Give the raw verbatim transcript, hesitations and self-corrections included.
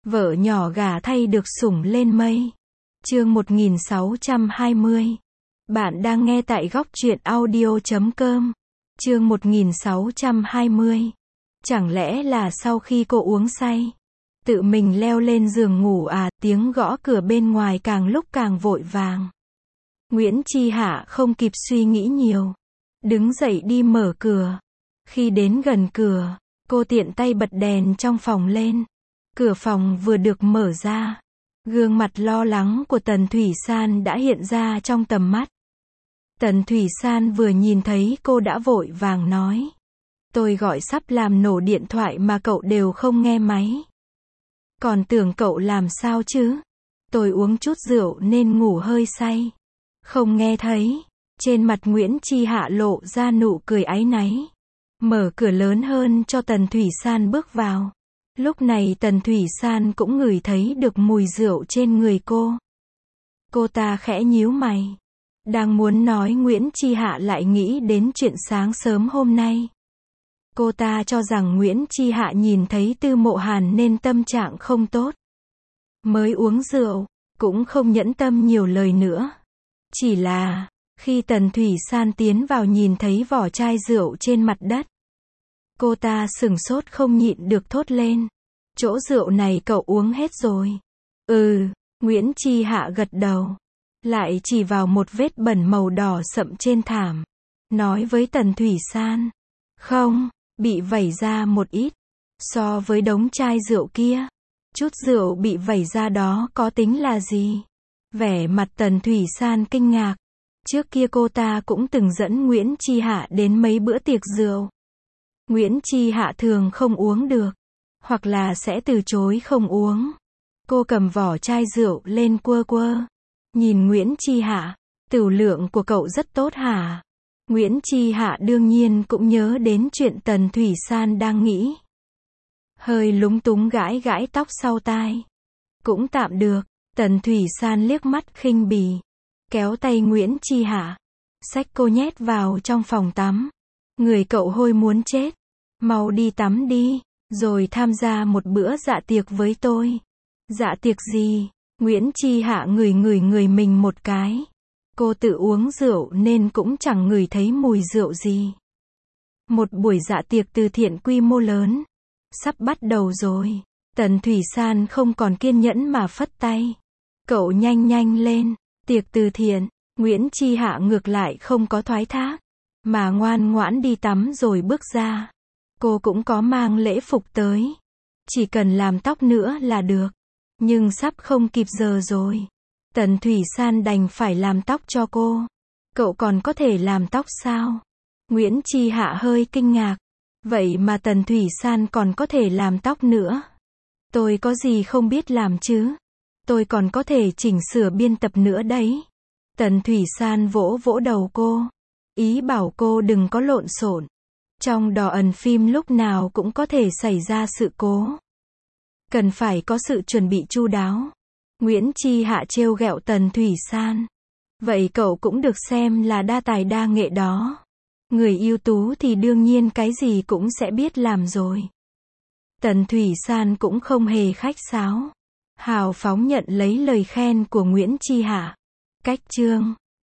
Vợ nhỏ gả thay được sủng lên mây. Chương một nghìn sáu trăm hai mươi. Bạn đang nghe tại góc truyện audio chấm com. Chương một nghìn sáu trăm hai mươi. Chẳng lẽ là sau khi cô uống say, tự mình leo lên giường ngủ à? Tiếng gõ cửa bên ngoài càng lúc càng vội vàng. Nguyễn Chi Hạ không kịp suy nghĩ nhiều, đứng dậy đi mở cửa. Khi đến gần cửa, cô tiện tay bật đèn trong phòng lên. Cửa phòng vừa được mở ra, gương mặt lo lắng của Tần Thủy San đã hiện ra trong tầm mắt. Tần Thủy San vừa nhìn thấy cô đã vội vàng nói: tôi gọi sắp làm nổ điện thoại mà cậu đều không nghe máy. Còn tưởng cậu làm sao chứ? Tôi uống chút rượu nên ngủ hơi say, không nghe thấy. Trên mặt Nguyễn Chi Hạ lộ ra nụ cười áy náy, mở cửa lớn hơn cho Tần Thủy San bước vào. Lúc này Tần Thủy San cũng ngửi thấy được mùi rượu trên người cô. Cô ta khẽ nhíu mày, đang muốn nói Nguyễn Chi Hạ lại nghĩ đến chuyện sáng sớm hôm nay. Cô ta cho rằng Nguyễn Chi Hạ nhìn thấy Tư Mộ Hàn nên tâm trạng không tốt, mới uống rượu, cũng không nhẫn tâm nhiều lời nữa. Chỉ là, khi Tần Thủy San tiến vào nhìn thấy vỏ chai rượu trên mặt đất, cô ta sửng sốt không nhịn được thốt lên: chỗ rượu này cậu uống hết rồi. Ừ, Nguyễn Chi Hạ gật đầu, lại chỉ vào một vết bẩn màu đỏ sậm trên thảm, nói với Tần Thủy San: không, bị vẩy ra một ít. So với đống chai rượu kia, chút rượu bị vẩy ra đó có tính là gì? Vẻ mặt Tần Thủy San kinh ngạc. Trước kia cô ta cũng từng dẫn Nguyễn Chi Hạ đến mấy bữa tiệc rượu. Nguyễn Chi Hạ thường không uống được, hoặc là sẽ từ chối không uống. Cô cầm vỏ chai rượu lên quơ quơ, nhìn Nguyễn Chi Hạ: tửu lượng của cậu rất tốt hả? Nguyễn Chi Hạ đương nhiên cũng nhớ đến chuyện Tần Thủy San đang nghĩ, hơi lúng túng gãi gãi tóc sau tai. Cũng tạm được. Tần Thủy San liếc mắt khinh bỉ, kéo tay Nguyễn Chi Hạ, xách cô nhét vào trong phòng tắm. Người cậu hôi muốn chết, mau đi tắm đi, rồi tham gia một bữa dạ tiệc với tôi. Dạ tiệc gì? Nguyễn Chi Hạ ngửi ngửi người mình một cái. Cô tự uống rượu nên cũng chẳng ngửi thấy mùi rượu gì. Một buổi dạ tiệc từ thiện quy mô lớn, sắp bắt đầu rồi. Tần Thủy San không còn kiên nhẫn mà phất tay: cậu nhanh nhanh lên. Tiệc từ thiện. Nguyễn Chi Hạ ngược lại không có thoái thác, mà ngoan ngoãn đi tắm rồi bước ra. Cô cũng có mang lễ phục tới, chỉ cần làm tóc nữa là được. Nhưng sắp không kịp giờ rồi, Tần Thủy San đành phải làm tóc cho cô. Cậu còn có thể làm tóc sao? Nguyễn Chi Hạ hơi kinh ngạc. Vậy mà Tần Thủy San còn có thể làm tóc nữa? Tôi có gì không biết làm chứ? Tôi còn có thể chỉnh sửa biên tập nữa đấy. Tần Thủy San vỗ vỗ đầu cô, ý bảo cô đừng có lộn xộn. Trong đò ẩn phim lúc nào cũng có thể xảy ra sự cố, cần phải có sự chuẩn bị chu đáo. Nguyễn Chi Hạ trêu ghẹo Tần Thủy San: vậy cậu cũng được xem là đa tài đa nghệ đó. Người ưu tú thì đương nhiên cái gì cũng sẽ biết làm rồi. Tần Thủy San cũng không hề khách sáo, hào phóng nhận lấy lời khen của Nguyễn Chi Hạ. Cách chương